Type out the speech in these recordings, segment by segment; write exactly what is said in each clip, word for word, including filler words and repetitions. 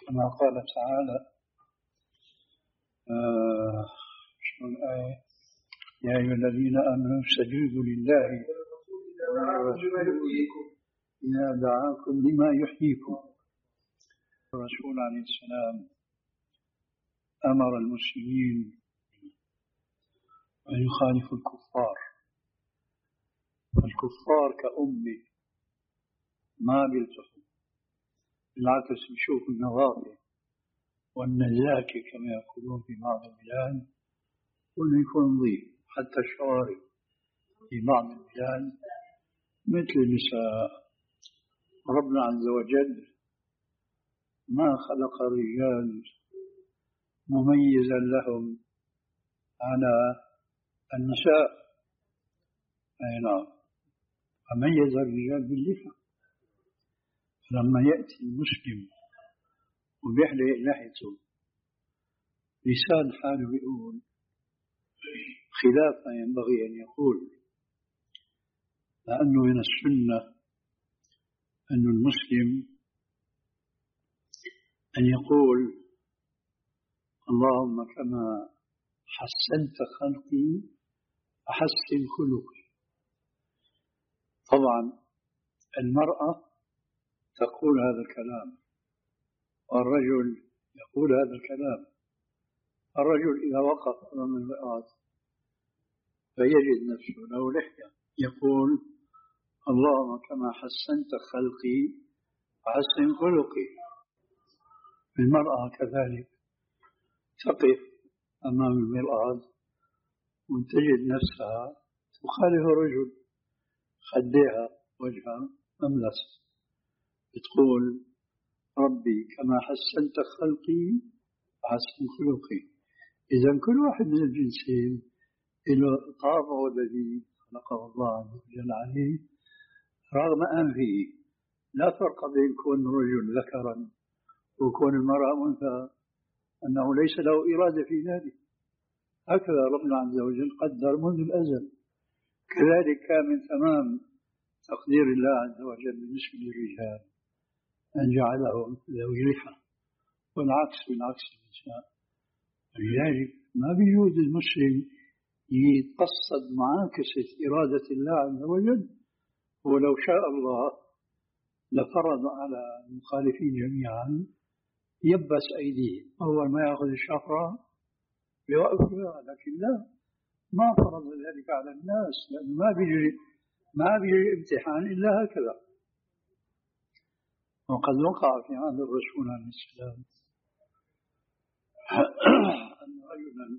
كما قال تعالى آه شنو الآية؟ يا أيها الذين آمنوا استجيبوا لله ولرسوله إذا دعاكم لما يحييكم. الرسول عليه السلام أمر المسلمين أن يخالفوا الكفار، الكفار كأمة ما بيلتحوا، بالعكس يشوفوا النظافة والنزاكة كما يقولون في بعض البلاد، وأنه يكون نظيف. حتى الشوارع في بعض البلاد مثل النساء، ربنا عز وجل ما خلق الرجال مميزا لهم على النساء، أي نعم، فميز الرجال باللحى. لما يأتي المسلم وبيحلق لحيته لسان حاله بيقول خلاف ما ينبغي أن يقول، لأنه من السنة أن المسلم أن يقول اللهم كما حسنت خلقي أحسن خلقي. طبعا المرأة تقول هذا الكلام والرجل يقول هذا الكلام. الرجل إذا وقف أمام المرآة فيجد نفسه له لحية يقول اللهم كما حسنت خلقي أحسن خلقي. المرأة كذلك تقف أمام المرآة وتجد نفسها تخالف الرجل، خديها وجهها مملس، بتقول ربي كما حسنت خلقي أحسن خلقي. إذا كل واحد من الجنسين له طابعه الذي خلقه الله عز وجل عليه رغم أنفه. لا فرق بين كون الرجل ذكرا وكون المرأة أنثى، أنه ليس له إرادة في ذلك. هكذا ربنا عز وجل قدر منذ الأزل. كذلك كان من تمام تقدير الله عز وجل بالنسبة للرجال أن جعلهم ذوي لحى، والعكس بالعكس النساء. لذلك ما بيجوز المسلم يتقصد معاكسة إرادة الله عز وجل، ولو شاء الله لفرض على المخالفين جميعا يبس أيديهم، أول ما يأخذ الشفرة يوقفها، لكن لا، ما فرض ذلك على الناس، لأنه ما بيجري ما بيجري امتحان إلا هكذا. وقد وقع في عهد الرسول عليه السلام أن رجلا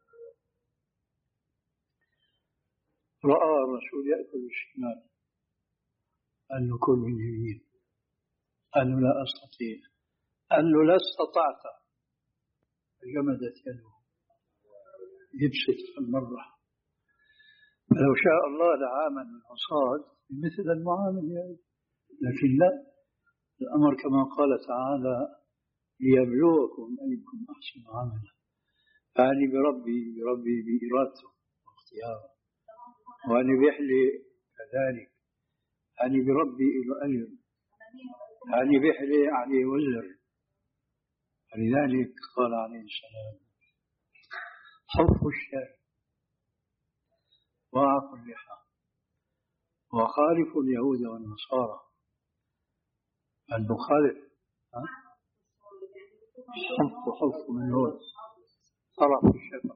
رأى الرسول يأكل الشمال، قال له كل من اليمين، قال له لا أستطيع، قال له لا استطعت، فجمدت يده يبسط المرة. فلو شاء الله لعامل الحصاد مثل المعامل يعني. لكن لا، الأمر كما قال تعالى ليبلوكم أيكم أحسن عملا. فعني بربي بربي بإرادته واختياره، وعني بيحلي كذلك، يعني بربي إلى أجر، يعني بيحلي عليه وزر. فلذلك قال عليه السلام حف الشارع وعف اللحى وخالف اليهود والنصارى. المخالف حف حف من هون طرف الشفا،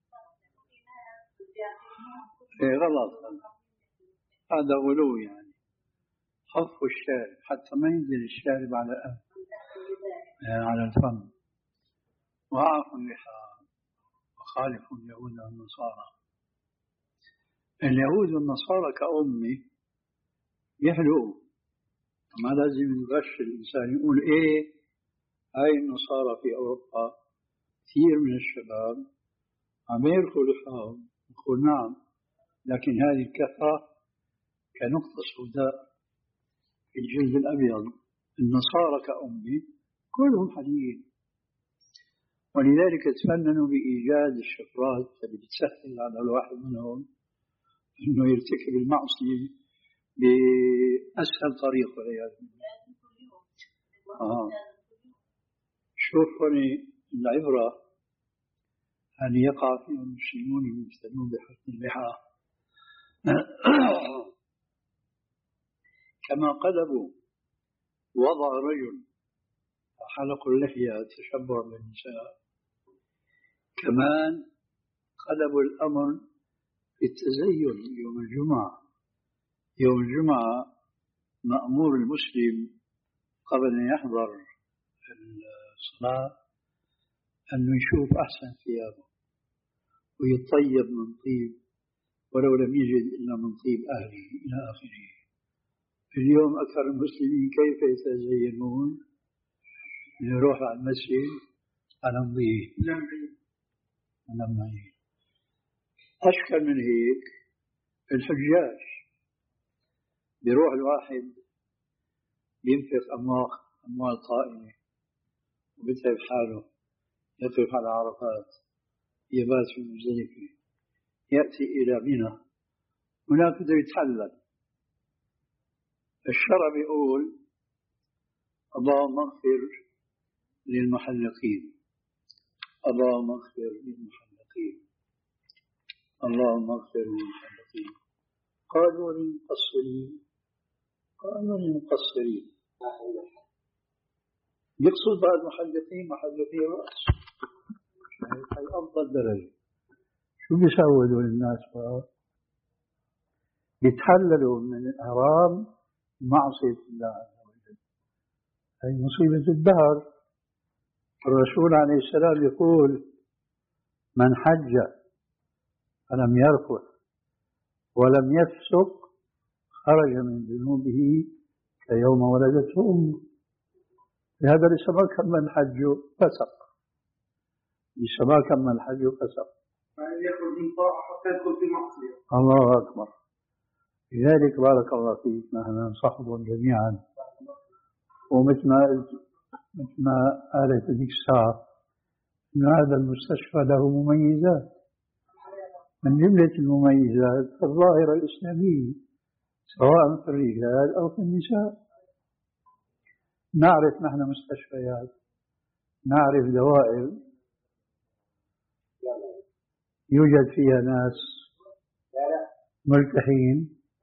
ايه غلط، هذا غلو يعني. حف الشارب حتى ما ينزل الشارب على الأنف يعني على الفم. وعف اللحى وخالف اليهود والنصارى. اليهود والنصارى كأمي يحلقوا، ما لازم يغش الإنسان يقول إيه هاي النصارى في أوروبا كثير من الشباب عم يرخوا لحاهم، يقول نعم، لكن هذه الكفة كنقطة سوداء في الجلد الأبيض. النصارى كأمي كلهم حليين، ولذلك تفننوا بإيجاد الشفرات اللي بتسهل على الواحد منهم إنه يرتكب المعصية بأسهل طريقة. آه. شوف هنا العبرة أن يقع فيها المسلمون المبتلون بحسن اللحى كما قلبوا وضع رجل حلقوا اللحية تشبع بالنساء، كمان قلبوا الأمر في التزين يوم الجمعة. يوم الجمعة مأمور المسلم قبل أن يحضر الصلاة أن يشوف أحسن ثيابه ويطيب من طيب ولو لم يجد إلا من طيب أهله إلى آخره. اليوم أكثر المسلمين كيف يتزينون؟ يروح على المسجد على نظيف على معين. أشكل من هيك الحجاج، بيروح الواحد بينفق أموال أموال طائلة وبيتعب حاله، يقف على عرفات، يبات في مزدلفة، يأتي إلى منى، هناك بده يتحلل. الشرع بيقول اللهم اغفر للمحلقين، اللهم اغفر للمحلقين، اللهم اغفر للمحلقين. قالوا للمقصرين، قالوا للمقصرين. يقصد بعض المحلقين محلقي الرأس، هي أفضل درجة. شو بيسووا دول الناس بقى؟ بيتحللوا من الحرام معصية الله عز وجل. هي مصيبة الدهر. الرسول عليه السلام يقول من حج فلم يرفث ولم يفسق خرج من ذنوبه كيوم ولدته أمه. لهذا لسه ما كمل حجه فسق، لسه ما كمل حجه فسق، يعني يأخذ من طاعة حتى يدخل في معصية. الله أكبر. لذلك بارك الله فيك نحن ننصحكم جميعا، ومثل ما مثل ما قالت ذيك الساعة أن هذا المستشفى له مميزات، من جملة المميزات الظاهرة الإسلامية سواء في الرجال أو في النساء. نعرف نحن مستشفيات، نعرف دوائر يوجد فيها ناس مرتاحين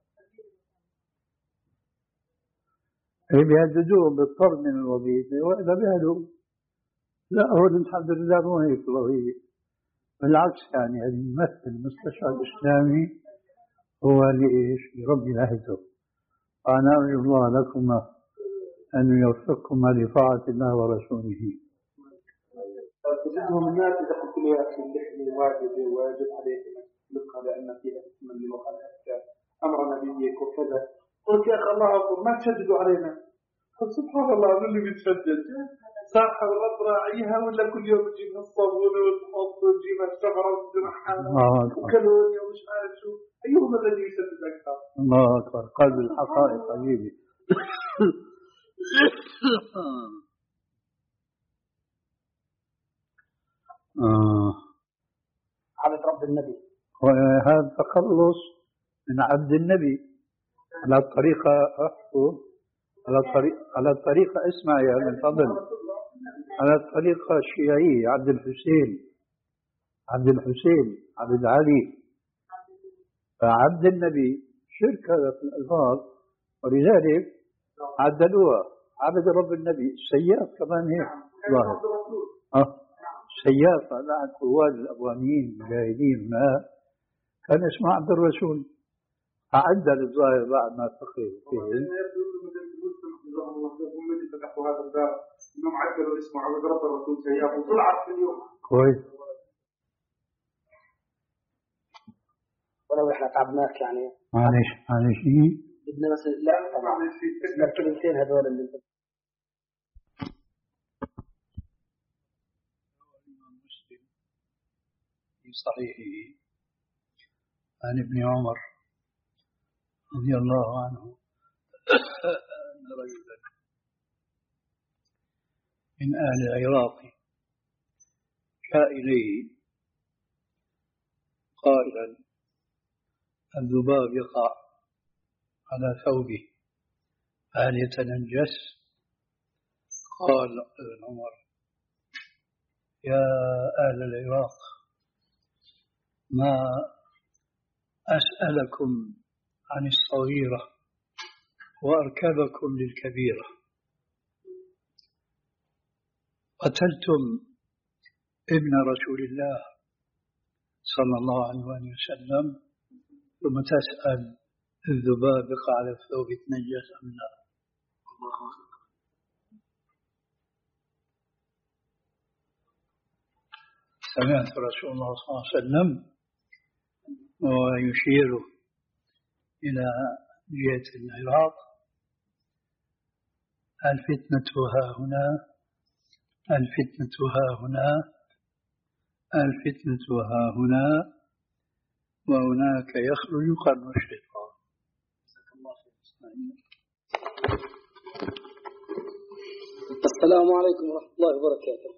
بيهددوهم بالطرد من الوظيفة وإذا بيهدوا لا، هو الحمد لله مو هيك الوظيفة، بالعكس يعني هذه يمثل المستشفى الإسلامي هو لإيش؟ لربي أهله. أنا أرجو الله لكما أن يوفقكما لطاعة الله ورسوله. تجدهم الناس إذا قلت له يا أخي اللحية واجبة ويجب عليك أن تطلقها لأن فيها اسما لمخالفتك أمر نبيك وكذا. قلت يا أخي الله أكبر ما تشددوا علينا. قلت سبحان الله من اللي بيتشدد؟ صاحب الرب راعيها ولا كل يوم تجيبها الصابون والحط وتجيبها الشفرة وتجمعها وكلوني ومش عارف شو، أيهما الذي يشدد أكثر؟ الله أكبر. قلب الحقائق عجيبة. آه. عبد رب النبي، وهذا تخلص من عبد النبي على الطريقة أحفظ على الطريقة على الطريقة اسمع يا من فضل، على الطريقة الشيعية عبد الحسين، عبد الحسين عبد علي، فعبد النبي شرك هذا في الألفاظ، ولذلك عدلوها عبد رب النبي. السياف كمان هيك ظاهر، اه سياف بعد قواد الأفغانيين المجاهدين ما كان اسمه عبد الرسول، عدل الظاهر بعد ما فقه فيه. هم اللي فتحوا هذا الباب انهم عدلوا اسمه عبد رب الرسول سياف وطلعت في اليوم كويس. ولو احنا تعبناك يعني معلش معلش ايه بدنا بس لا طبعا الكلمتين هذول اللي انت مسلم في صحيحه عن ابن عمر رضي الله عنه أن رجلا من أهل العراق جاء إليه قائلا الذباب يقع على ثوبه هل يتنجس؟ قال ابن عمر يا أهل العراق، ما أسألكم عن الصغيرة وأركبكم للكبيرة. قتلتم ابن رسول الله صلى الله عليه وسلم، ثم تسأل الذباب يقع على الثوب يتنجس أم لا؟ سمعت رسول الله صلى الله عليه وسلم ويشير إلى جهة العراق: الفتنة ها هنا، الفتنة ها هنا، الفتنة ها هنا، وهناك يخرج قرن الشيطان. السلام عليكم ورحمة الله وبركاته.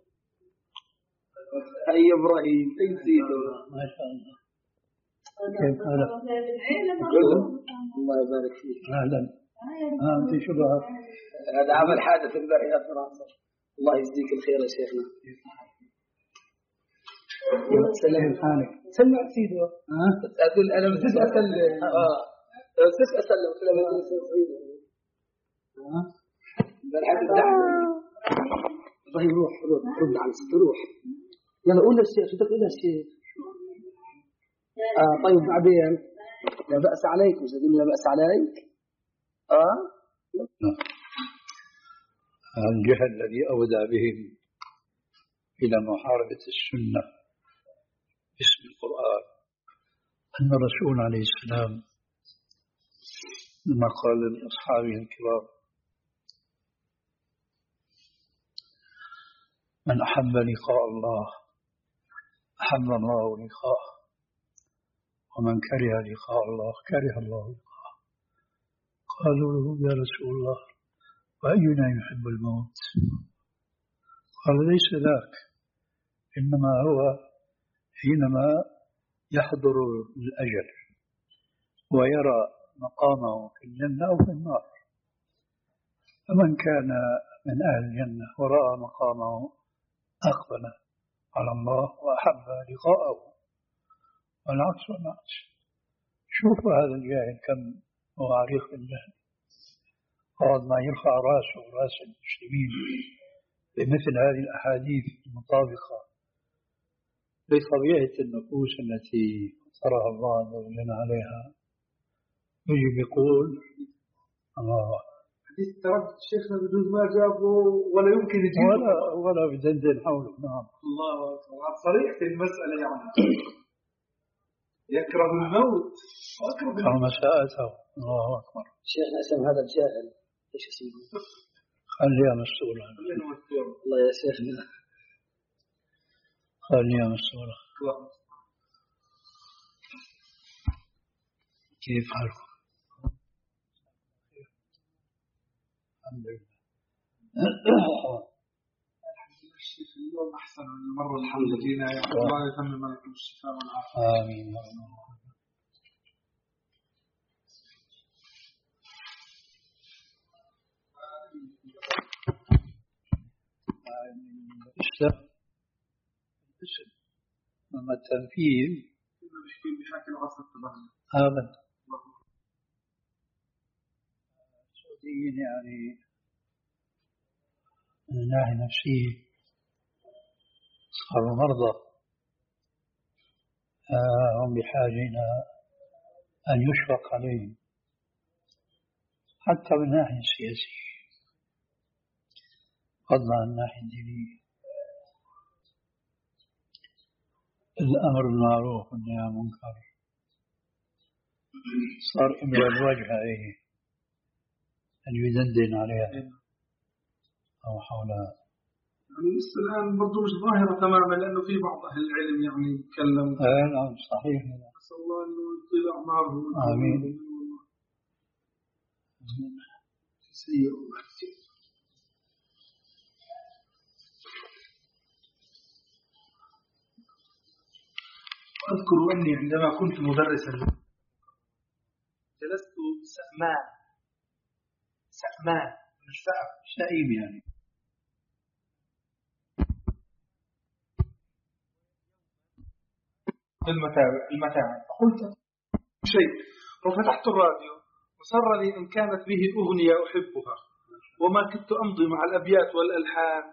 أي إبراهيم تنسيت ما شاء الله. كيف حالك؟ الله يبارك فيك. أهلا. آه أنت شو بها؟ هذا عمل حادث امبارح يا فرنسا. الله يجزيك الخير يا شيخنا. سلام حالك. سمعت سيدي. ها؟ أقول أنا بس أسلم. آه. بس أسلم سلام عليكم. ها؟ بالحدث دعوة. طيب روح روح رد على ست روح. يلا قول للشيخ شو تقول للشيخ؟ آه طيب بعدين لا بأس عليك، مش هتقول لا بأس عليك. آه الجهل الذي أودى بهم إلى محاربة السنة باسم القرآن أن الرسول عليه السلام لما قال لأصحابه الكرام: من أحب لقاء الله أحب الله لقاءه، ومن كره لقاء الله كره الله لقاءه. قالوا له: يا رسول الله وأينا يحب الموت؟ قال: ليس ذاك، إنما هو حينما يحضر الأجل ويرى مقامه في الجنة أو في النار. فمن كان من أهل الجنة ورأى مقامه أقبل على الله وأحب لقاءه، والعكس والعكس. شوفوا هذا الجاهل كم هو عريق بالجهل، قال ما يرفع راسه ورأس المسلمين بمثل هذه الأحاديث المطابقة بطبيعة النفوس التي فطرها الله عز وجل عليها. يجي يقول: الله حديث تردد شيخنا بدون ما جابه ولا يمكن يجيبه ولا ولا بدندن حوله. نعم. الله أكبر، صريح في المسألة يعني. يكره الموت وأكره أو مساءته. الله أكبر. شيخنا اسم هذا الجاهل ايش اسمه؟ خليها مسؤولة. الله يا شيخنا. خليها مسؤولة. كيف حالكم؟ الحمد لله. الشيخ اليوم أحسن من المرة الحمد لله. الله يتمم لكم الشفاء والعافية. آمين. الاسم أما التنفيذ بشكل عصر تبعنا هذا السعوديين يعني من الناحية النفسية صاروا مرضى، هم بحاجة إلى أن يشفق عليهم حتى من الناحية السياسية فضلا عن الناحية الدينية. الأمر بالمعروف والنهي عن المنكر صار إمرأ الوجه عليه أن يدندن عليها أو حولها. يعني لسه الآن برضو مش ظاهرة تماما، لأنه في بعض أهل العلم يعني يتكلم. آه نعم صحيح. نسأل الله أنه يطيل أعماره. آمين. سيء. أذكر أني عندما كنت مدرسا جلست سأمان سأمان مش سأم شئيم يعني المتابع المتاعب. فقلت شيء وفتحت الراديو وسرني أن كانت به أغنية أحبها وما كنت أمضي مع الأبيات والألحان.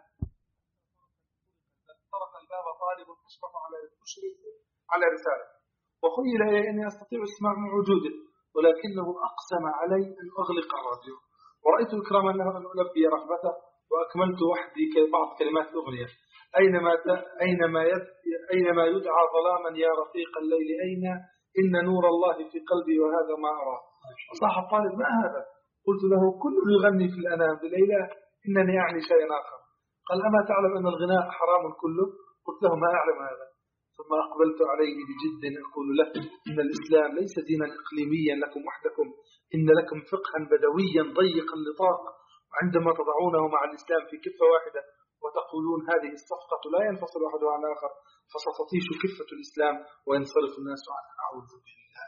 طرق الباب طالب أشرف على المشرف على رسالة وخيل إلي أني أستطيع السماع من وجوده ولكنه أقسم علي أن أغلق الراديو. ورأيت إكراما له أن ألبي رغبته وأكملت وحدي بعض كلمات الأغنية. أينما أينما أينما يدعى ظلاما يا رفيق الليل أين إن نور الله في قلبي وهذا ما أراه. وصاح الطالب ما هذا؟ قلت له كل يغني في الأنام بليلة إنني أعني شيئا آخر. قال أما تعلم أن الغناء حرام كله؟ قلت له ما أعلم هذا. ثم أقبلت عليه بجد أقول له إن الإسلام ليس دينا إقليميا لكم وحدكم إن لكم فقها بدويا ضيق النطاق وعندما تضعونه مع الإسلام في كفة واحدة وتقولون هذه الصفقة لا ينفصل أحدها عن آخر فستطيش كفة الإسلام وينصرف الناس عنها. أعوذ بالله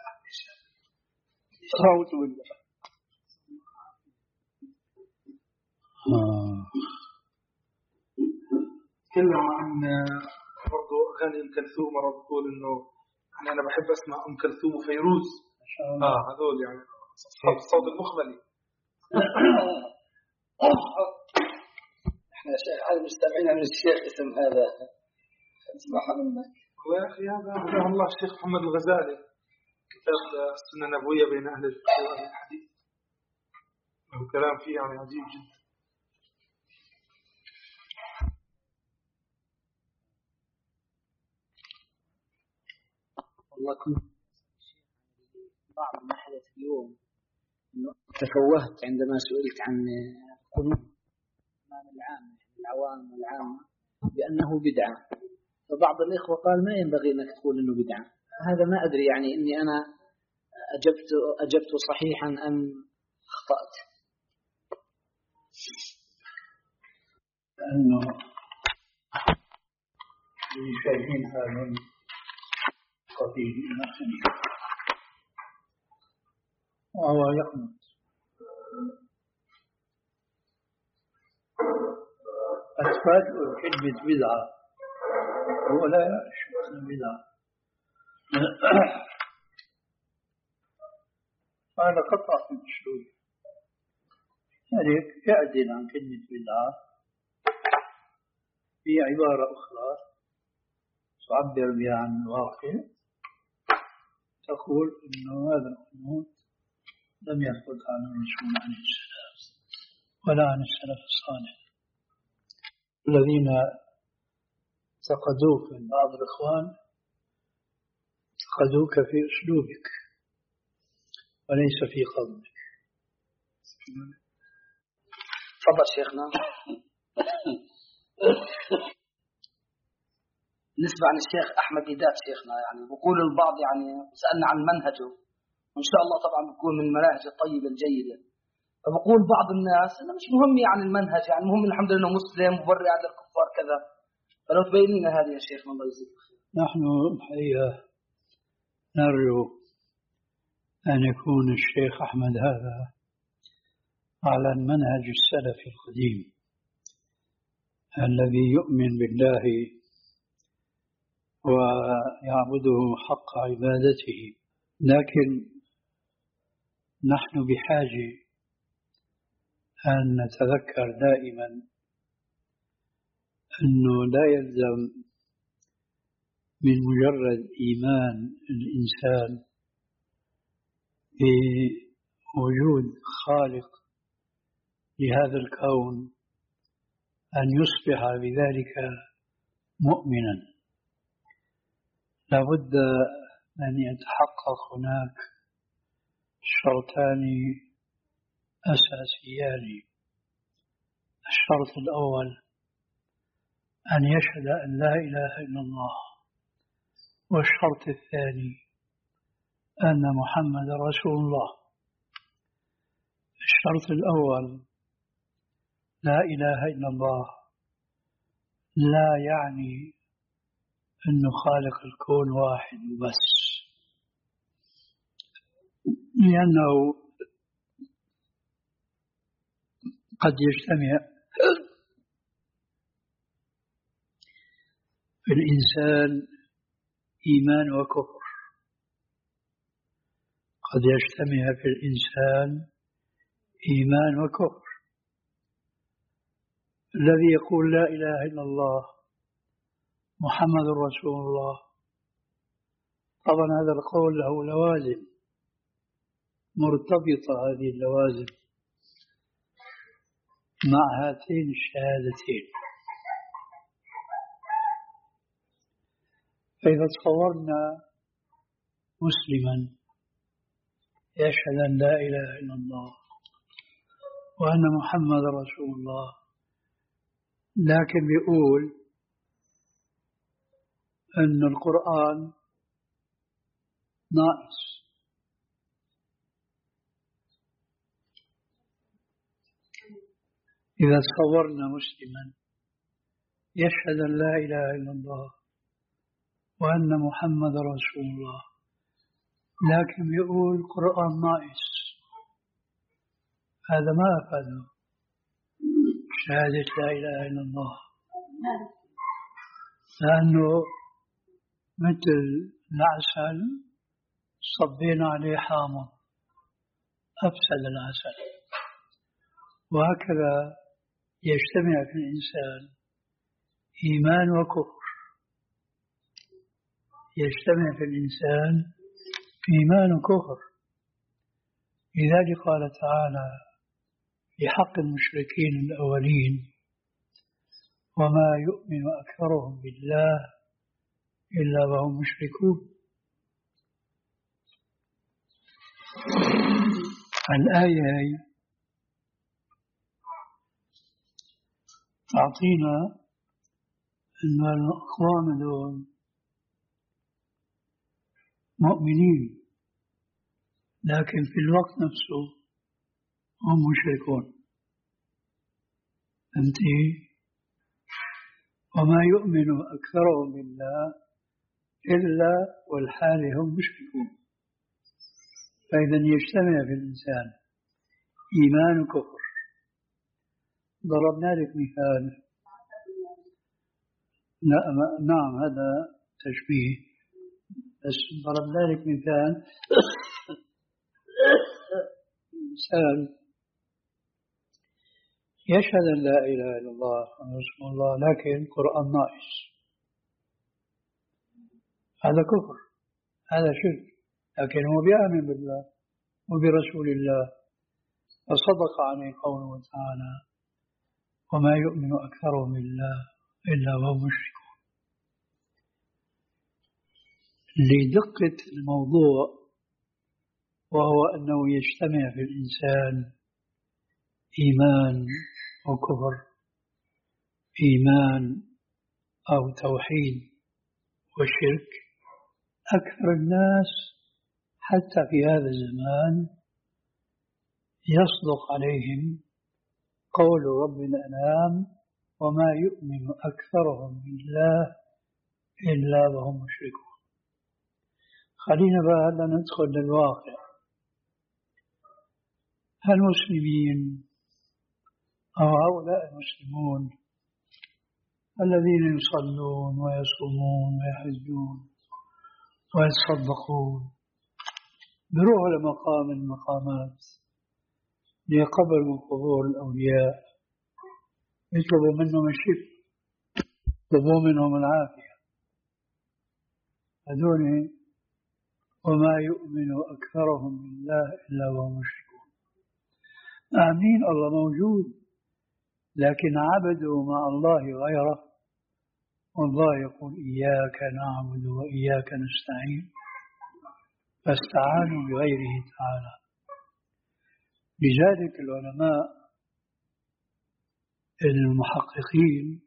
أعوذ بالله. تكلم عن برضو أغاني أم كلثوم. مرة بقول إنه يعني أنا بحب أسمع أم كلثوم وفيروز. آه هذول يعني أصحاب الصوت المخملي. احنا هذا مستمعين من الشيخ اسم هذا اسمح منك. والله يا أخي هذا رحمه الله الشيخ محمد الغزالي كتاب السنة النبوية بين أهل الفقه وأهل الحديث له كلام فيه يعني عجيب جدا. والله كنت بعض ما حدث اليوم إنه تفوهت عندما سئلت عن القنوت أمام العامة العوام والعامة بأنه بدعة فبعض الإخوة قال ما ينبغي أنك تقول إنه بدعة. هذا ما أدري يعني إني أنا أجبت أجبت صحيحا أم أخطأت. لأنه شايفين هذا قبيل إلى آخره وهو يقنط. أتفاجئ كلمة بدعة هو لا يعرف أن بدعة. هذا قطع في الأسلوب يعني يعدل عن كلمة بدعة في عبارة أخرى تعبر بها عن الواقع تقول إنه هذا القنوت لم يثبت عن الرسول عليه السلام ولا عن السلف الصالح الذين انتقدوك من بعض الإخوان انتقدوك في أسلوبك وليس في قولك. تفضل شيخنا. بالنسبة عن الشيخ أحمد ديدات شيخنا يعني بقول البعض يعني سألنا عن منهجه وإن شاء الله طبعا بيكون من المناهج الطيبة الجيدة. فبقول بعض الناس إنه مش مهم يعني المنهج يعني المهم الحمد لله إنه مسلم مبرئ على الكفار كذا. فلو تبين لنا هذه يا شيخ الله يجزيك خير. نحن الحقيقة نرجو أن يكون الشيخ أحمد هذا على المنهج السلفي القديم الذي يؤمن بالله ويعبده حق عبادته. لكن نحن بحاجة أن نتذكر دائما أنه لا يلزم من مجرد إيمان الإنسان بوجود خالق لهذا الكون أن يصبح بذلك مؤمنا. لابد أن يتحقق هناك شرطان أساسيان. الشرط الأول أن يشهد أن لا إله إلا الله، والشرط الثاني أن محمد رسول الله. الشرط الأول لا إله إلا الله لا يعني أنه خالق الكون واحد بس، لأنه قد يجتمع في الإنسان إيمان وكفر، قد يجتمع في الإنسان إيمان وكفر. الذي يقول لا إله إلا الله محمد رسول الله، طبعا هذا القول له لوازم مرتبطة، هذه اللوازم مع هاتين الشهادتين. فإذا تصورنا مسلما يشهد أن لا إله إلا الله وأن محمد رسول الله، لكن بيقول أن القرآن ناقص، إذا تصورنا مسلما يشهد أن لا إله إلا الله وأن محمد رسول الله، لكن يقول القرآن ناقص، هذا ما أفاده شهادة لا إله إلا الله، لأنه مثل العسل صبينا عليه حامض أفسد العسل. وهكذا يجتمع في الإنسان إيمان وكفر، يجتمع في الإنسان إيمان وكفر. لذلك قال تعالى في حق المشركين الأولين: وما يؤمن أكثرهم بالله إلا وهم مشركون. الآية تعطينا أن الأقوام دول مؤمنين، لكن في الوقت نفسه هم مشركون. فهمتي؟ وما يؤمن أكثرهم بالله إلا والحال هم مشركون. فإذا يجتمع في الإنسان إيمان وكفر. ضربنا لك مثال، نعم هذا تشبيه، بس ضربنا لك مثال إنسان يشهد أن لا إله إلا الله رسول الله لكن القرآن ناقص، هذا كفر، هذا شرك، لكن هو بيؤمن بالله وبرسول الله، فصدق عليه قوله تعالى: وما يؤمن أكثرهم بالله إلا وهم مشركون. لدقة الموضوع، وهو أنه يجتمع في الإنسان إيمان وكفر، إيمان أو توحيد وشرك. أكثر الناس حتى في هذا الزمان يصدق عليهم قول رب الأنعام: وما يؤمن أكثرهم بالله إلا وهم مشركون. خلينا بقى ندخل للواقع. المسلمين أو هؤلاء المسلمون الذين يصلون ويصومون ويحجون ويتصدقون بروحوا لمقام من المقامات ليقبل من قبور الأولياء، يطلبوا منهم الشفاء، يطلبوا منهم العافية. هذول وما يؤمن أكثرهم بالله إلا وهم مشركون. آمين الله موجود، لكن عبدوا مع الله غيره، والله يقول: إياك نعبد وإياك نستعين، فاستعانوا بغيره تعالى. لذلك العلماء المحققين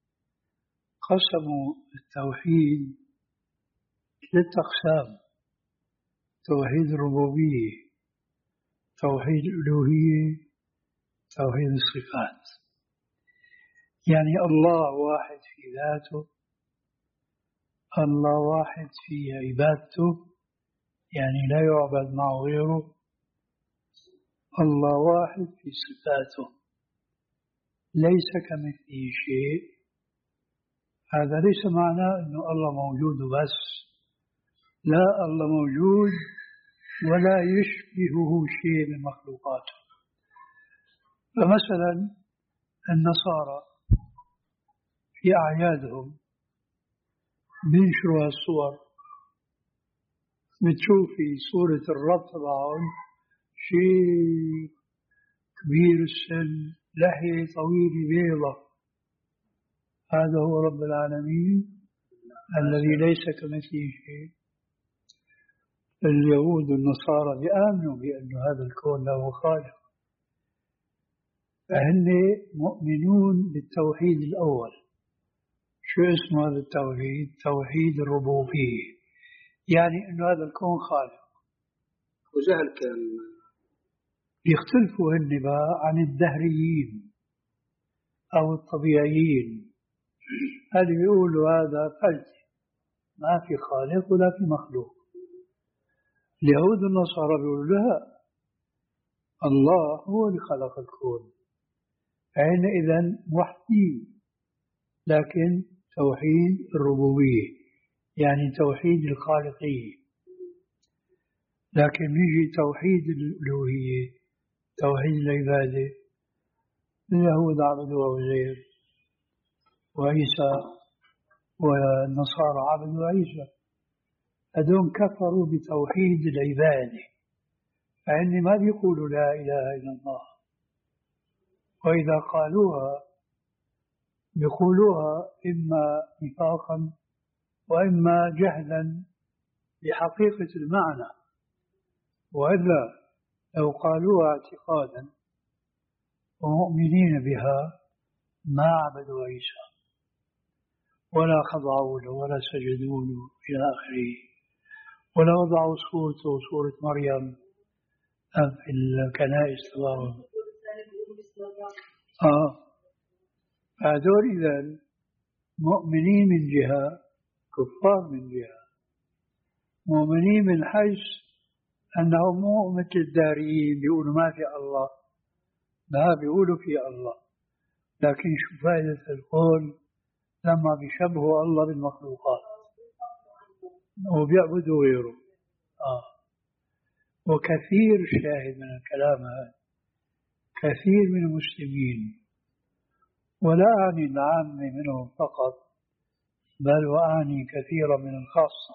قسموا التوحيد ثلاثة أقسام: توحيد الربوبية، توحيد الألوهية، توحيد الصفات. يعني الله واحد في ذاته، الله واحد في عبادته، يعني لا يعبد معه غيره. الله واحد في صفاته، ليس كمثله شيء. هذا ليس معناه أنه الله موجود بس، لا الله موجود ولا يشبهه شيء من مخلوقاته. فمثلا النصارى في أعيادهم بينشروا الصور، بتشوفي صورة الرب تبعهم شيء كبير السن، لحية طويلة بيضة، هذا هو رب العالمين الذي ليس كمثله شيء. اليهود والنصارى بيآمنوا بأن هذا الكون له خالق، فهن مؤمنون بالتوحيد الأول. شو اسمه هذا التوحيد؟ توحيد الربوبية، يعني أن هذا الكون خالق. وجهل كان يختلفوا هن بقى عن الدهريين أو الطبيعيين، هذا بيقولوا هذا فلسفة، ما في خالق ولا في مخلوق. اليهود والنصارى بيقولوا لا، الله هو اللي خلق الكون، حينئذ موحدين، لكن توحيد الربوبية يعني توحيد الخالقية. لكن يجي توحيد الألوهية، توحيد العبادة، اليهود عبدوا عزير وعيسى والنصارى عبدوا عيسى، هذول كفروا بتوحيد العبادة، فإن ما بيقولوا لا إله إلا الله، وإذا قالوها بيقولوها إما نفاقا وإما جهلا بحقيقة المعنى، وإلا لو قالوها اعتقادا ومؤمنين بها ما عبدوا عيسى ولا خضعوا له ولا سجدوا له إلى آخره، ولا وضعوا صورته وصورة مريم في الكنائس تبعهم. آه هذول إذن مؤمنين من جهة، كفار من جهة. مؤمنين من حيث أنهم مو مثل الداريين بيقولوا ما في الله، لا بيقولوا في الله، لكن شو فائدة القول لما بيشبهوا الله بالمخلوقات وبيعبدوا غيره. آه. وكثير شاهد من الكلام هذا، كثير من المسلمين، ولا أعني العامة منهم فقط، بل وأعني كثيرا من الخاصة،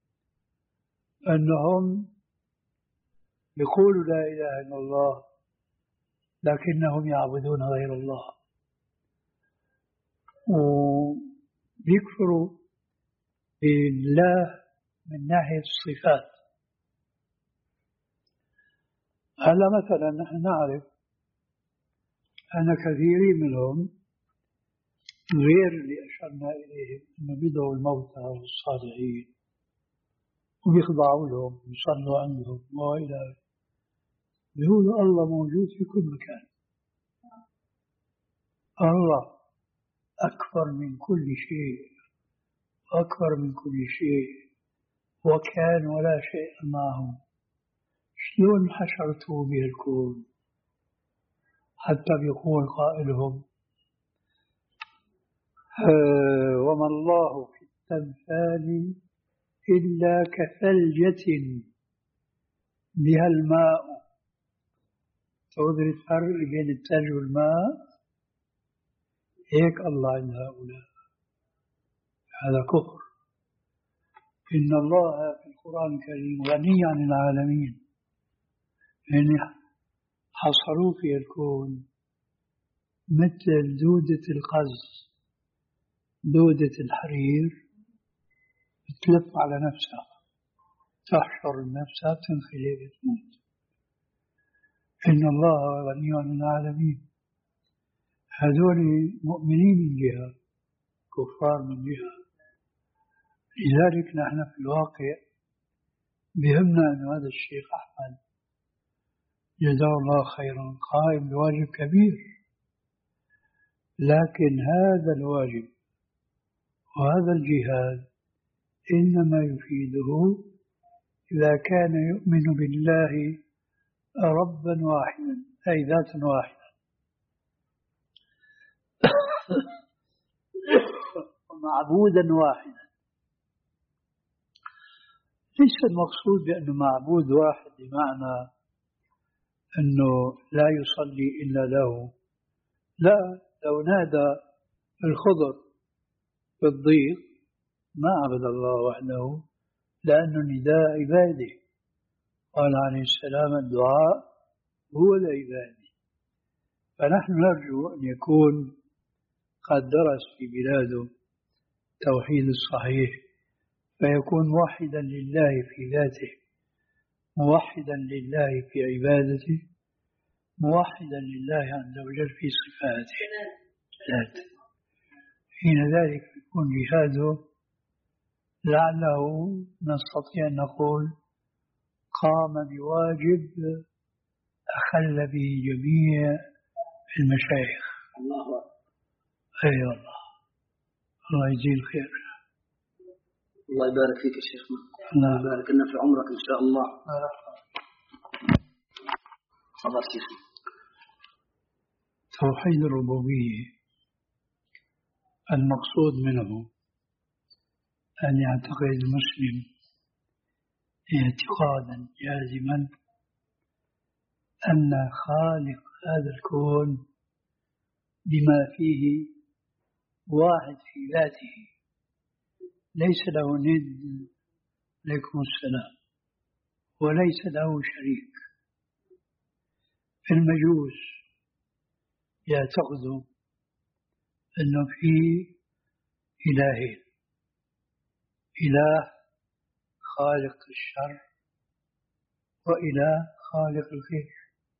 أنهم يقولوا لا إله إلا الله لكنهم يعبدون غير الله، وبيكفروا بالله من ناحية الصفات. هلا مثلا نحن نعرف أن كثيرين منهم غير اللي أشرنا إليه أنه بيدعوا الموتى والصالحين وبيخضعوا لهم ويصلوا عندهم وإلى، بيقولوا الله موجود في كل مكان، الله أكبر من كل شيء، أكبر من كل شيء، وكان ولا شيء معه، شلون حشرته به الكون؟ حتى بيقول قائلهم وما الله في التمثال إلا كثلجة بها الماء. تقدر الفرق بين الثلج والماء؟ هيك الله عند هؤلاء، هذا كفر. إن الله في القرآن الكريم غني عن العالمين، يعني حصروا في الكون مثل دودة القز، دودة الحرير تلف على نفسها، تحشر نفسها تنخلق تموت. إن الله غني عن العالمين. هذول مؤمنين من جهة، كفار من جهة. لذلك نحن في الواقع بهمنا أن هذا الشيخ أحمد جزاه الله خيرا قائم بواجب كبير، لكن هذا الواجب وهذا الجهاد إنما يفيده إذا كان يؤمن بالله ربا واحدا، أي ذاتا واحدا، ومعبودا واحدا. ليس المقصود بأنه معبود واحد بمعنى أنه لا يصلي إلا له، لا، لو نادى الخضر بالضيق ما عبد الله وحده، لأنه نداء عباده. قال عليه السلام الدعاء هو العبادة. فنحن نرجو أن يكون قد درس في بلاده توحيد الصحيح، فيكون موحدا لله في ذاته، موحدا لله في عبادته، موحدا لله عز وجل في صفاته ذاته. حين ذلك يكون جهاده لعله نستطيع أن نقول قام بواجب أخل به جميع المشايخ. الله أكبر. أي الله، الله يجزيه الخير. الله يبارك فيك يا شيخنا. الله يبارك لنا في عمرك إن شاء الله. تفضل شيخنا. توحيد الربوبية المقصود منه أن يعتقد المسلم اعتقادا جازما أن خالق هذا الكون بما فيه واحد في ذاته، ليس له ند، عليكم السلام، وليس له شريك. المجوس يعتقدوا أنه في إلهين، إله خالق الشر وإله خالق الخير.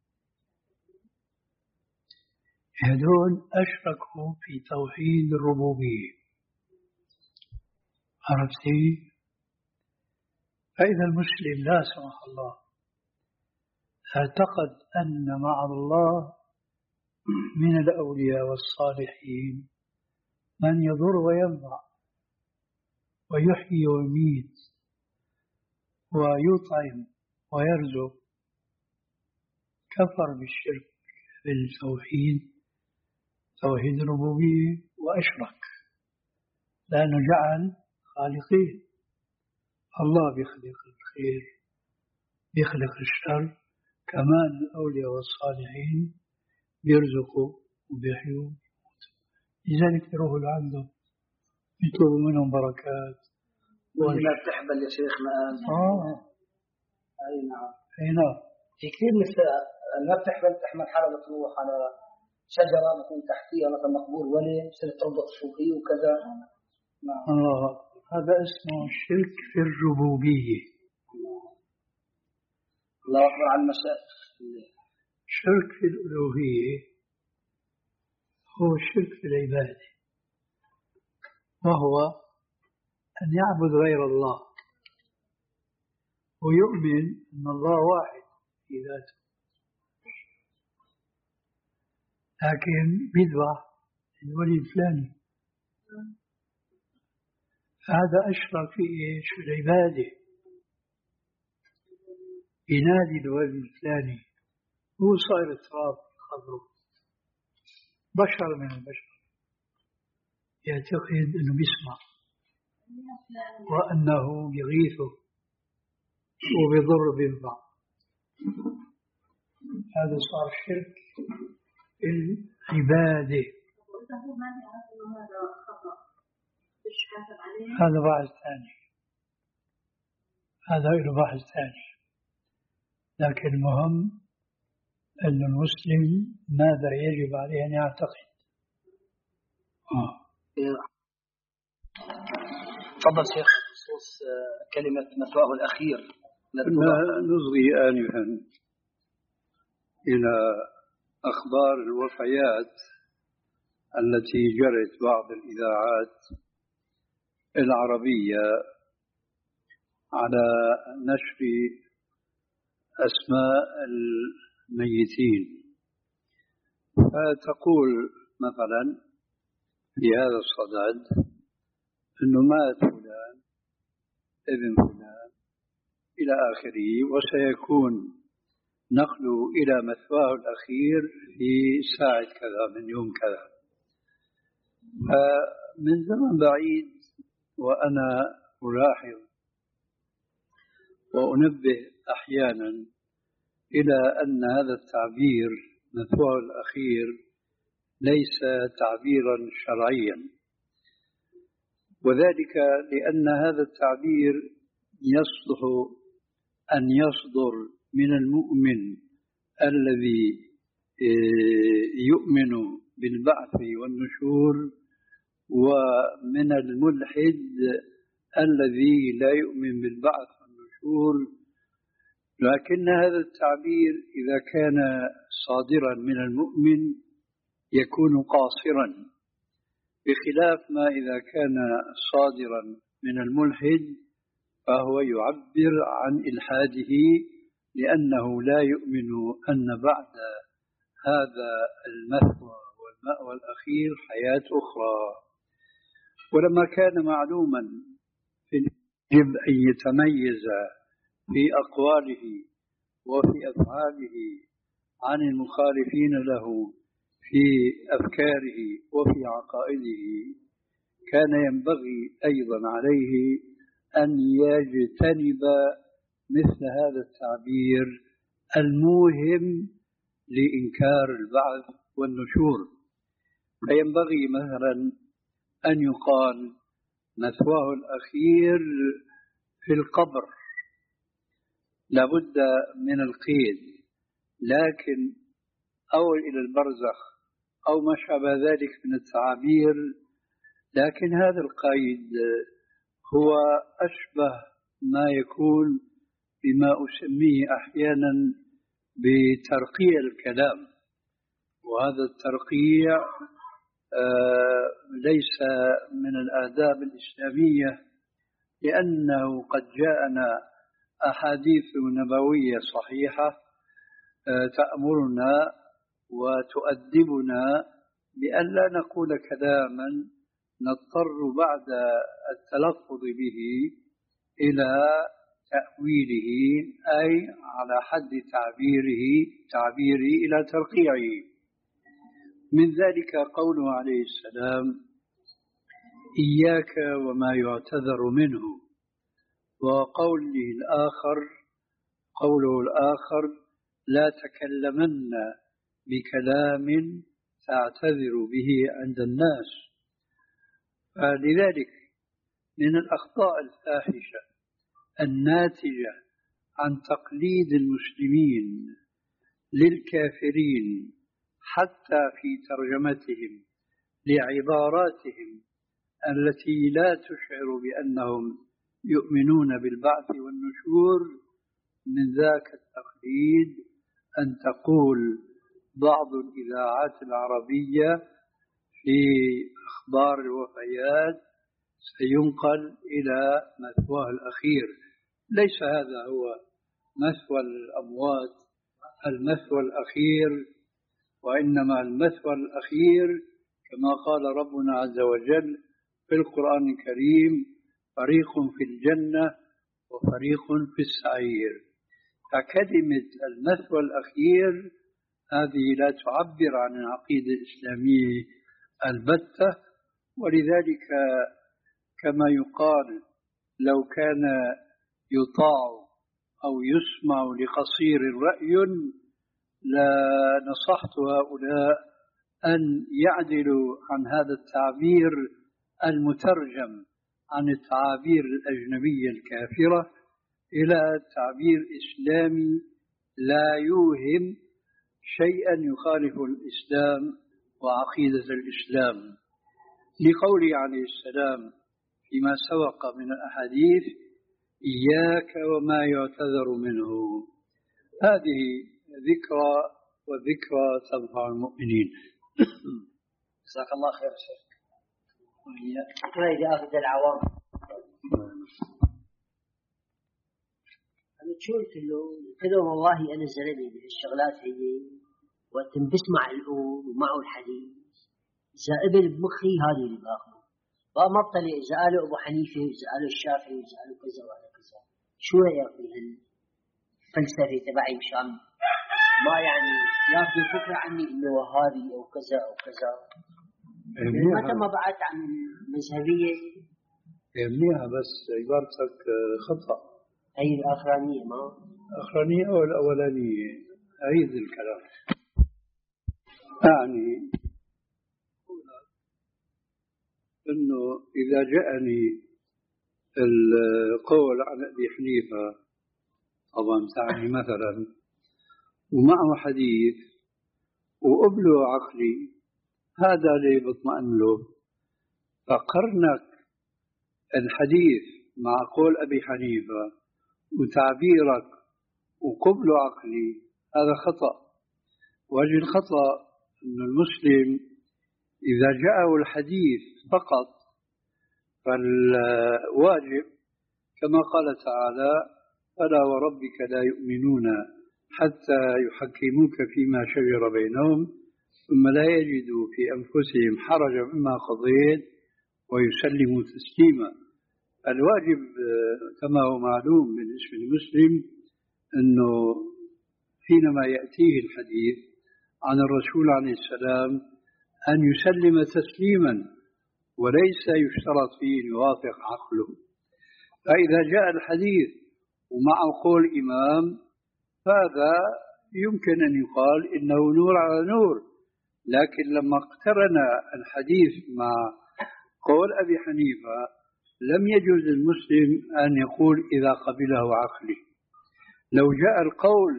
هذول أشركوا في توحيد الربوبية. عرفتي؟ فإذا المسلم لا سمح الله اعتقد أن مع الله من الأولياء والصالحين من يضر وينفع ويحيي ويميت ويطعم ويرزق، كفر بالشرك بالتوحيد، توحيد الربوبية، وأشرك، لأنه جعل خالقين. الله بيخلق الخير بيخلق الشر، كمان الأولياء والصالحين بيرزقوا وبيحيوا. لذلك يروحوا لعنده يطلبوا منهم بركات. ولا بتحبل يا شيخنا؟ آه أي نعم، أي نعم. في كثير نساء ما بتحمل تحمل حالها تروح على شجرة مثلا تحتيها مثلا مقبور ولي يصير تربط شوقي وكذا. نعم. الله، هذا اسمه الشرك في الربوبية. الله أكبر على المشايخ. الشرك في الألوهية هو الشرك في العبادة، وهو أن يعبد غير الله ويؤمن أن الله واحد في ذاته، لكن بيذبح الولي الفلاني. هذا أشرك في إيش؟ في العبادة. ينادي الولي الفلاني، هو صاير تراب خضره، بشر من البشر، يعتقد أنه بيسمع وأنه يغيثه وبيضر بينفع. هذا صار شرك في العبادة. هذا بحث ثاني، هذا له بحث ثاني. لكن المهم أن المسلم ماذا يجب عليه أن يعتقد. آه. تفضل شيخ بخصوص كلمة مثواه الأخير. نصغي آنفا إلى أخبار الوفيات التي جرت بعض الإذاعات العربية على نشر أسماء الميتين، فتقول مثلا في هذا الصدد أنه مات فلان ابن فلان إلى آخره، وسيكون نقله إلى مثواه الأخير في ساعة كذا من يوم كذا. من زمن بعيد وأنا ألاحظ وأنبه أحيانا إلى أن هذا التعبير مثواه الأخير ليس تعبيرا شرعيا، وذلك لأن هذا التعبير يصلح أن يصدر من المؤمن الذي يؤمن بالبعث والنشور، ومن الملحد الذي لا يؤمن بالبعث والنشور. لكن هذا التعبير إذا كان صادرا من المؤمن يكون قاصرا، بخلاف ما إذا كان صادرا من الملحد فهو يعبر عن إلحاده، لأنه لا يؤمن أن بعد هذا المثوى والمأوى الأخير حياة أخرى. ولما كان معلوما يجب أن يتميز في أقواله وفي أفعاله عن المخالفين له في أفكاره وفي عقائده، كان ينبغي أيضا عليه أن يجتنب مثل هذا التعبير الموهم لإنكار البعث والنشور. فينبغي مثلا أن يقال مثواه الأخير في القبر، لابد من القيد، لكن أو إلى البرزخ أو ما شابه ذلك من التعابير، لكن هذا القيد هو أشبه ما يكون بما أسميه أحيانا بترقيع الكلام، وهذا الترقيع آه ليس من الآداب الإسلامية، لأنه قد جاءنا أحاديث نبوية صحيحة آه تأمرنا وتؤدبنا بأن لا نقول كلاما نضطر بعد التلفظ به إلى تأويله، أي على حد تعبيره تعبيره إلى ترقيعه. من ذلك قوله عليه السلام: إياك وما يعتذر منه، وقوله الآخر قوله الآخر: لا تكلمن بكلام تعتذر به عند الناس. فلذلك من الأخطاء الفاحشة الناتجة عن تقليد المسلمين للكافرين حتى في ترجمتهم لعباراتهم التي لا تشعر بأنهم يؤمنون بالبعث والنشور، من ذاك التقليد أن تقول بعض الإذاعات العربية في أخبار الوفيات سينقل إلى مثواه الأخير. ليس هذا هو مثوى الأموات المثوى الأخير، وإنما المثوى الأخير كما قال ربنا عز وجل في القرآن الكريم: فريق في الجنة وفريق في السعير. فكلمة المثوى الأخير هذه لا تعبر عن العقيدة الإسلامية البتة، ولذلك كما يقال لو كان يطاع أو يسمع لقصير رأي لنصحت هؤلاء أن يعدلوا عن هذا التعبير المترجم عن التعابير الأجنبية الكافرة إلى تعبير إسلامي لا يوهم شيئا يخالف الإسلام وعقيدة الإسلام. لقوله عليه السلام فيما سبق من الأحاديث: إياك وما يعتذر منه. هذه ذكرى، والذكرى تنفع المؤمنين. جزاك الله خير شيخ. إذا أخذ العوام أنا تشوف له كذا والله أنا زلمي الشغلات هي وأنت بسمع الأول ومعه الحديث زائبل بمخي هذه اللي باخذ فما بطلع إذا قالوا أبو حنيفة إذا قالوا الشافعي إذا قالوا كذا ولا كذا شو يأخذ الفلسفة تبعي مشان ما يعني يأخذ الفكرة عني إنه وهابي أو كذا أو كذا. متى ما بعدت عن المذهبية منيحة بس عبارتك خطأ. أي الآخرانية ما الآخرانية أو الأولانية أعيد الكلام. يعني أنه إذا جاءني القول عن أبي حنيفة طبعا تعني مثلا ومعه حديث وقبله عقلي، هذا اللي بطمئن له. فقرنك الحديث مع قول أبي حنيفة وتعبيرك وقبل عقلي هذا خطأ. وجه الخطأ أن المسلم إذا جاءه الحديث فقط فالواجب كما قال تعالى: فلا وربك لا يؤمنون حتى يحكموك فيما شجر بينهم ثم لا يجدوا في أنفسهم حرجا مما قضيت ويسلموا تسليما. الواجب كما هو معلوم بالنسبة للمسلم أنه حينما يأتيه الحديث عن الرسول عليه السلام أن يسلم تسليما وليس يشترط فيه أن يوافق عقله. فإذا جاء الحديث ومعه قول إمام هذا يمكن أن يقال إنه نور على نور، لكن لما اقترن الحديث مع قول أبي حنيفة لم يجوز المسلم أن يقول إذا قبله عقلي. لو جاء القول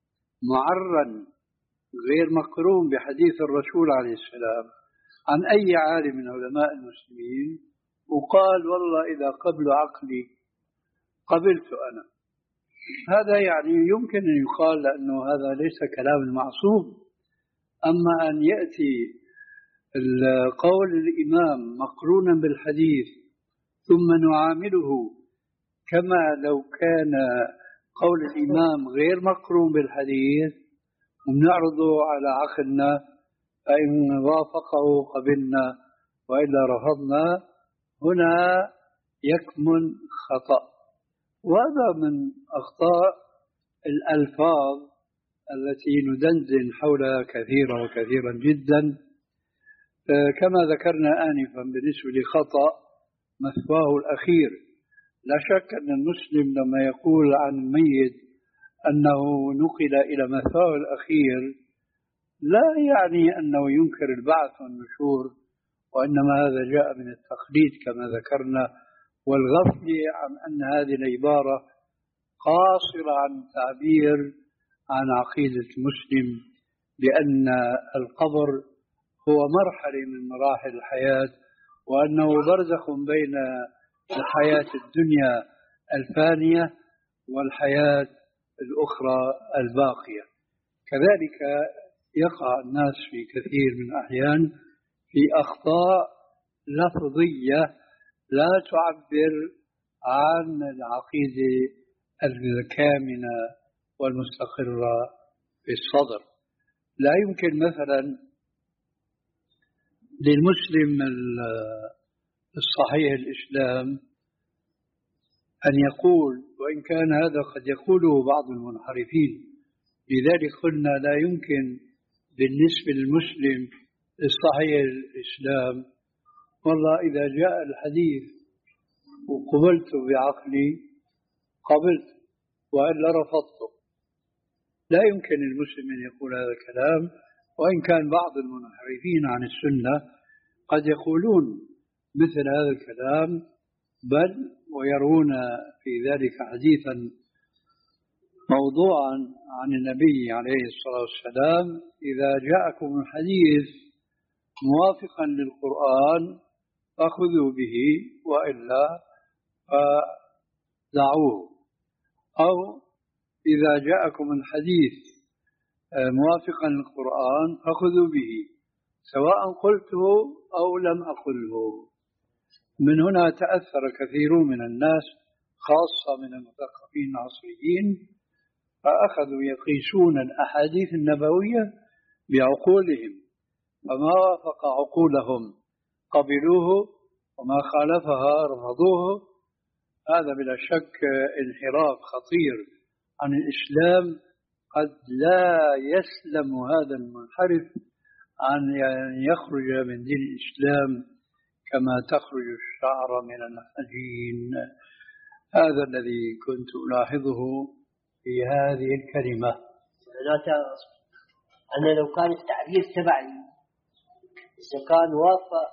معرا غير مقرون بحديث الرسول عليه السلام عن أي عالم من علماء المسلمين وقال والله إذا قبل عقلي قبلت أنا، هذا يعني يمكن أن يقال لأنه هذا ليس كلام المعصوم. أما أن يأتي القول الإمام مقرونا بالحديث ثم نعامله كما لو كان قول الإمام غير مقرون بالحديث ونعرضه على عقلنا، فإن وافقه قبلنا وإلا رفضنا، هنا يكمن خطأ. وهذا من أخطاء الألفاظ التي ندندن حولها كثيرا وكثيرا جدا. كما ذكرنا آنفا بالنسبة لخطأ مثواه الأخير، لا شك أن المسلم لما يقول عن الميت أنه نقل إلى مثواه الأخير لا يعني أنه ينكر البعث والنشور، وإنما هذا جاء من التقليد كما ذكرنا والغفل عن أن هذه العبارة قاصرة عن تعبير عن عقيدة المسلم، لأن القبر هو مرحلة من مراحل الحياة، وأنه برزخ بين الحياة الدنيا الفانية والحياة الأخرى الباقية. كذلك يقع الناس في كثير من الأحيان في أخطاء لفظية لا تعبر عن العقيدة الكامنة والمستقرة في الصدر. لا يمكن مثلا للمسلم الصحيح الإسلام أن يقول، وإن كان هذا قد يقوله بعض المنحرفين، لذلك قلنا لا يمكن بالنسبة للمسلم الصحيح الإسلام والله إذا جاء الحديث وقبلت بعقلي قبلت وإلا رفضته. لا يمكن للمسلم أن يقول هذا الكلام، وإن كان بعض المنحرفين عن السنة قد يقولون مثل هذا الكلام، بل ويرون في ذلك حديثا موضوعا عن النبي عليه الصلاة والسلام: إذا جاءكم الحديث موافقا للقرآن فخذوا به وإلا فدعوه، أو إذا جاءكم الحديث موافقا للقرآن فخذوا به سواء قلته أو لم أقله. من هنا تأثر كثير من الناس خاصة من المثقفين العصريين، فأخذوا يقيسون الأحاديث النبوية بعقولهم، فما وافق عقولهم قبلوه وما خالفها رفضوه. هذا بلا شك انحراف خطير عن الإسلام، قد لا يسلم هذا المنحرف عن يخرج من دين الإسلام كما تخرج الشعر من العجين. هذا الذي كنت ألاحظه في هذه الكلمة. أنا لو كان التعبير تبعي إذا كان وافق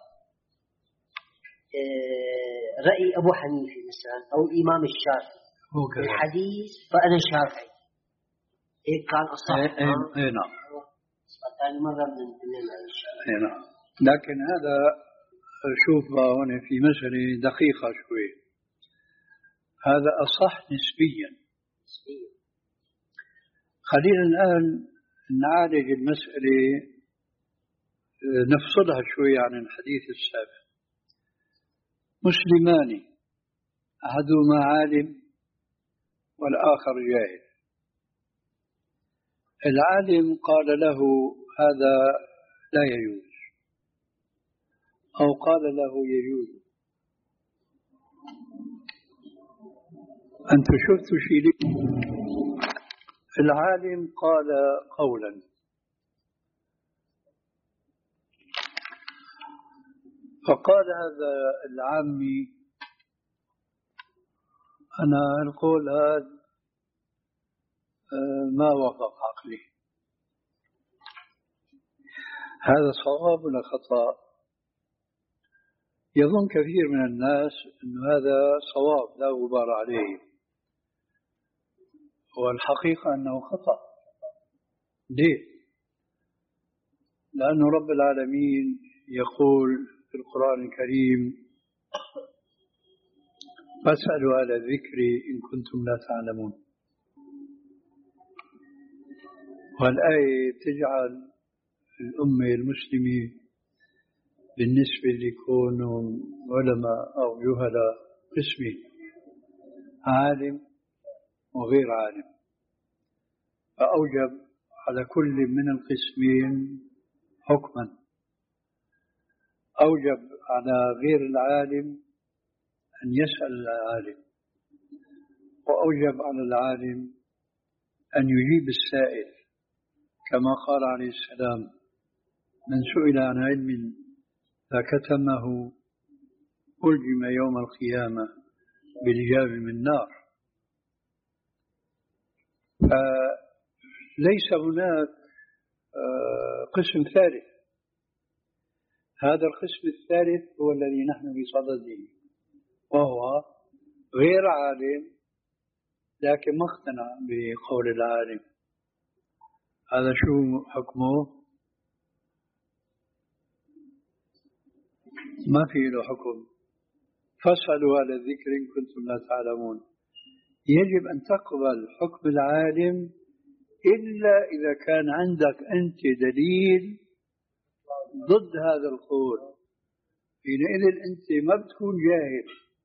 رأي أبو حنيفة مثلا أو الإمام الشافعي في الحديث فأنا شافعي، هيك كان أصح. أي نعم. ثاني مرة من أي نعم. لكن هذا شوف هنا في مسألة دقيقة شوي، هذا أصح نسبيا. خلينا الآن نعالج المسألة، نفصلها شوي عن الحديث السابق. مسلمان أحدهما عالم والآخر جاهل. العالم قال له هذا لا يجوز أو قال له يجوز. أنت شفت شيء؟ العالم قال قولا فقال هذا العامي أنا القول هذا ما وافق عقلي، هذا صواب ولا خطأ؟ يظن كثير من الناس أن هذا صواب لا غبار عليه، والحقيقة أنه خطأ. ليه؟ لأن رب العالمين يقول في القرآن الكريم فاسألوا أهل الذكر إن كنتم لا تعلمون، والآية تجعل الأمة المسلمة بالنسبة لكونوا علماء أو جهلاء قسمين، عالم وغير عالم، فأوجب على كل من القسمين حكما. أوجب على غير العالم أن يسأل العالم، وأوجب على العالم أن يجيب السائل، كما قال عليه السلام من سئل عن علم فكتمه ألجم يوم القيامة بلجام من نار. فليس هناك قسم ثالث، هذا القسم الثالث هو الذي نحن بصدده، وهو غير عالم لكن ما اقتنع بقول العالم. هذا شو حكمه؟ ما في له حكم. فاسألوا أهل الذكر إن كنتم لا تعلمون. يجب أن تقبل حكم العالم إلا إذا كان عندك أنت دليل ضد هذا القول، حينئذ أنت ما بتكون جاهل،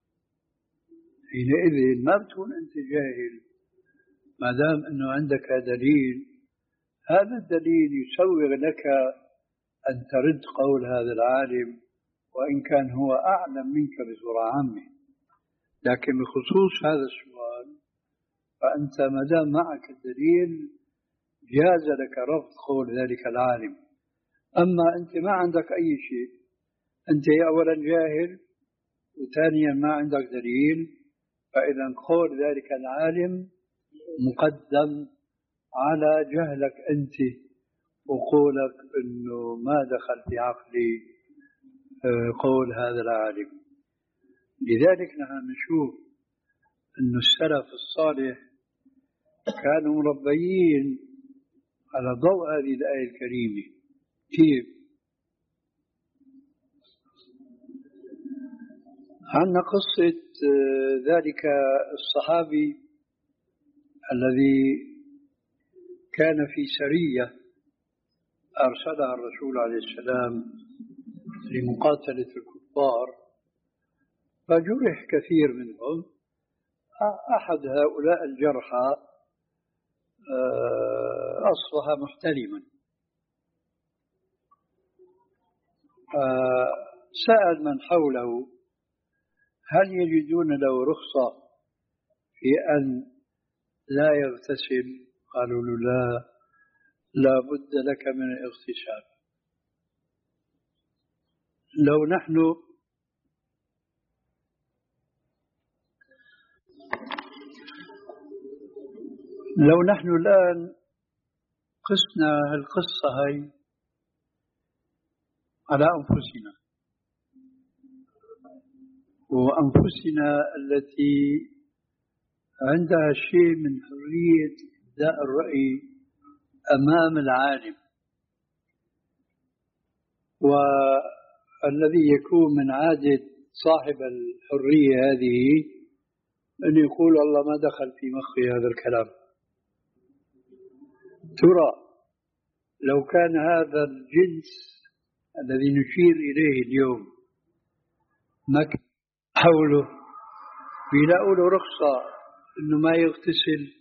حينئذ ما بتكون أنت جاهل ما دام أنه عندك دليل. هذا الدليل يسوغ لك أن ترد قول هذا العالم وإن كان هو أعلم منك بصورة عامة، لكن بخصوص هذا السؤال فأنت ما دام معك الدليل جاز لك رفض قول ذلك العالم. أما أنت ما عندك أي شيء، أنت أولا جاهل وثانيا ما عندك دليل، فإذا قول ذلك العالم مقدم على جهلك أنت وقولك أنه ما دخل في عقلي قول هذا العالم. لذلك نحن نشوف أن السلف الصالح كانوا مربيين على ضوء هذه الآية الكريمة. كيف؟ عندنا قصة ذلك الصحابي الذي كان في سرية أرسلها الرسول عليه السلام لمقاتلة الكفار، فجرح كثير منهم. أحد هؤلاء الجرحى أصبح محتلما، سأل من حوله هل يجدون له رخصة في أن لا يغتسل؟ قالوا له لا، لا بد لك من الاغتسال. لو نحن لو نحن الآن قسنا القصة هاي على أنفسنا وأنفسنا التي عندها شيء من حرية إبداء الرأي أمام العالم، والذي يكون من عادة صاحب الحرية هذه أن يقول الله ما دخل في مخي هذا الكلام. ترى لو كان هذا الجنس الذي نشير إليه اليوم ما كان حوله بيلاقوا له رخصة إنه ما يغتسل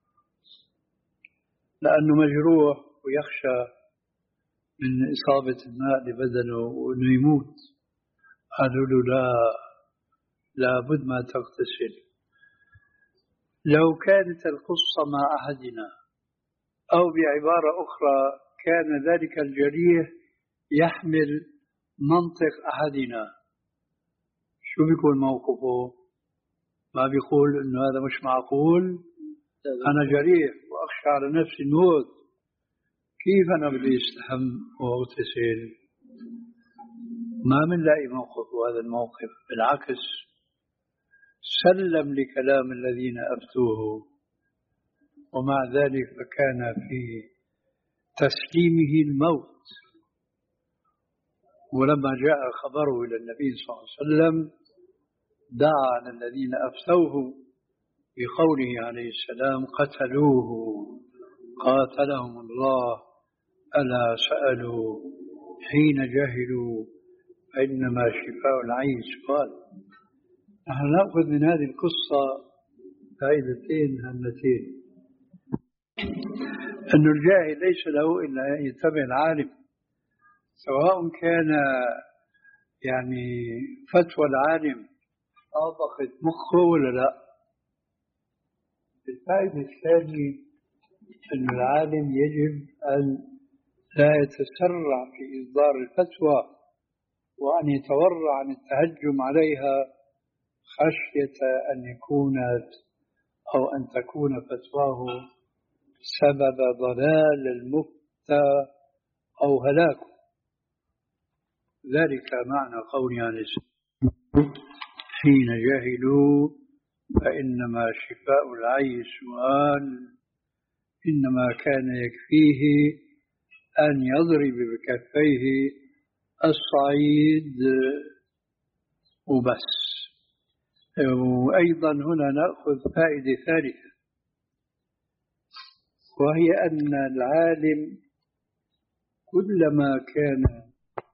لأنه مجروح ويخشى من إصابة الماء لبدنه وإنه يموت، قالوا له لا لابد ما تغتسل. لو كانت القصة مع أحدنا أو بعبارة أخرى كان ذلك الجريح يحمل منطق أحدنا، شو بيكون موقفه؟ ما بيقول إنه هذا مش معقول، أنا جريح وأخشى على نفسي الموت، كيف أنا بدي استحم واغتسل؟ ما بنلاقي موقف هذا الموقف، بالعكس سلم لكلام الذين أفتوه، ومع ذلك فكان في تسليمه الموت. ولما جاء خبره إلى النبي صلى الله عليه وسلم دعا على الذين أفتوه بقوله عليه السلام قتلوه قاتلهم الله ألا سألوا حين جهلوا فإنما شفاء العين سؤال. نحن نأخذ من هذه القصة فائدتين هامتين: أن الجاهل ليس له إلا أن يتبع العالم، سواء كان يعني فتوى العالم طابقت مخه ولا لا. الفائدة الثانية أن العالم يجب أن لا يتسرع في إصدار الفتوى وأن يتورع عن التهجم عليها خشية أن يكون أو أن تكون فتواه سبب ضلال المفتى أو هلاكه. ذلك معنى قولي عن السلام حين جهلوا فإنما شفاء العي سؤال، إنما كان يكفيه أن يضرب بكفيه الصعيد وبس. وأيضا هنا نأخذ فائدة ثالثة، وهي أن العالم كلما كان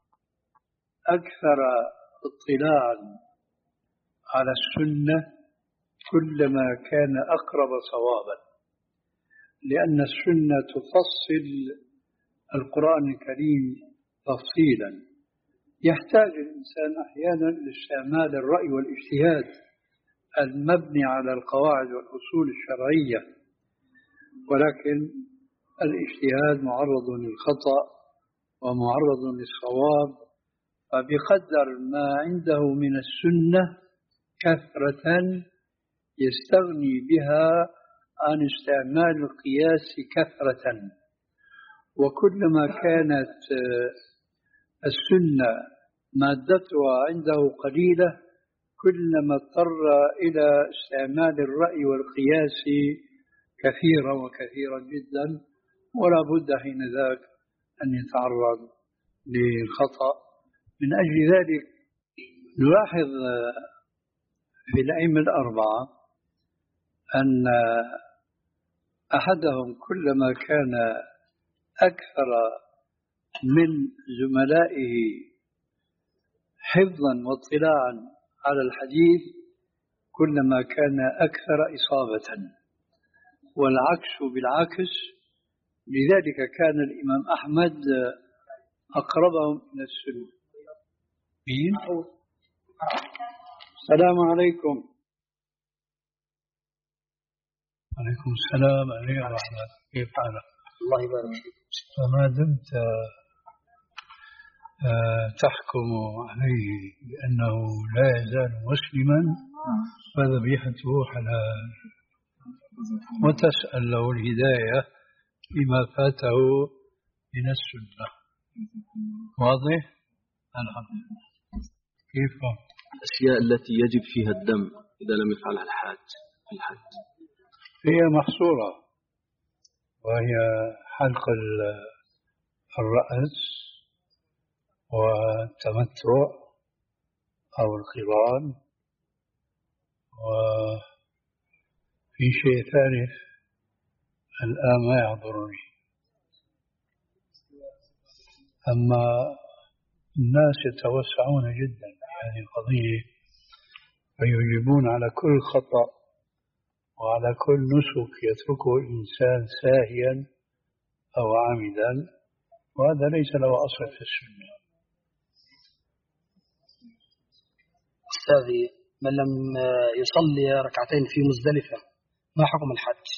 أكثر اطلاعا على السنة كلما كان أقرب صوابا، لأن السنة تفصل القرآن الكريم تفصيلا. يحتاج الإنسان أحيانا لاستعمال الرأي والاجتهاد المبني على القواعد والأصول الشرعية، ولكن الاجتهاد معرض للخطأ ومعرض للصواب، فبقدر ما عنده من السنة كثرة يستغني بها عن استعمال القياس كثرة. وكلما كانت السنة مادتها عنده قليلة كلما اضطر إلى استعمال الرأي والقياس كثيرا وكثيرا جدا، ولا بد حين ذاك أن يتعرض للخطأ. من أجل ذلك نلاحظ في الأئمة الأربعة أن أحدهم كلما كان أكثر من زملائه حفظا واطلاعا على الحديث كلما كان أكثر إصابة، والعكس بالعكس. لذلك كان الإمام أحمد أقربهم إلى السنة. مين؟ السلام عليكم. عليكم السلام عليكم ورحمة الله. كيف حالك؟ الله يبارك فيك. فما دمت تحكم عليه بأنه لا يزال مسلما فذبيحته حلال، وتسأل له الهداية فيما فاته من السنة. واضح؟ الحمد لله. كيف؟ الأشياء التي يجب فيها الدم إذا لم يفعلها الحاج في الحج هي محصورة، وهي حلق الرأس والتمتع أو القران، وفي شيء ثالث الآن ما يحضرني. أما الناس يتوسعون جدا في هذه القضية، فيجيبون على كل خطأ وعلى كل نسك يتركه الإنسان ساهيا أو عامدا، وهذا ليس له أصل في السنة. أستاذي، من لم يصلي ركعتين في مزدلفة ما حكم الحج؟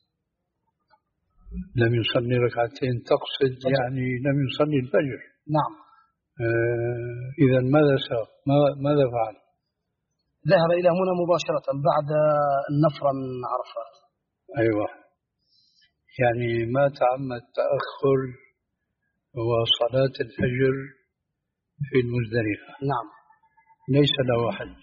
لم يصلي ركعتين تقصد يعني لم يصلي الفجر؟ نعم. آه إذا ماذا سوى؟ ماذا فعل؟ ذهب إلى هنا مباشرة بعد النفرة من عرفات. أيوة، يعني ما تعمد تأخر وصلاة الفجر في المزدلفة. نعم. ليس له حج،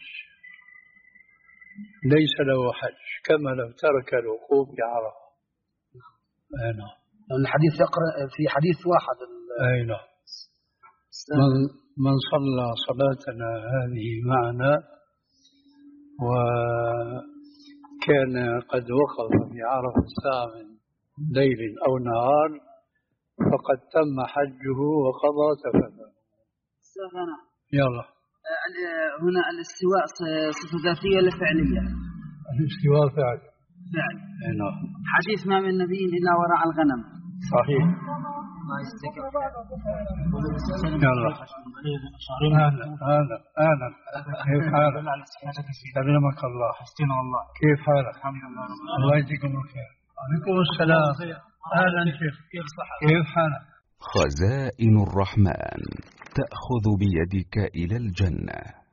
ليس له حج، كما لو ترك الوقوف بعرفة. أي نعم. الحديث يقرأ في حديث واحد. أي نعم. من, من صلى صلاتنا هذه معنا وكان قد وقف في عرفة ساعة من ليل أو نهار فقد تم حجه وقضى تفضل. يلا. هنا الاستواء صفة ذاتية ولا فعلية؟ الاستواء فعل. فعل. نعم. حديث ما من نبي إلا وراء الغنم. صحيح. ما يستكف. يلا. هلا هلا هلا. كيف حالك؟ سلمك الله. حسنا والله. كيف حالك؟ الحمد لله. الله يجزيكم الخير. عليكم السلام. أهلا شيخ. كيف حالك؟ خزائن الرحمن تأخذ بيدك إلى الجنة.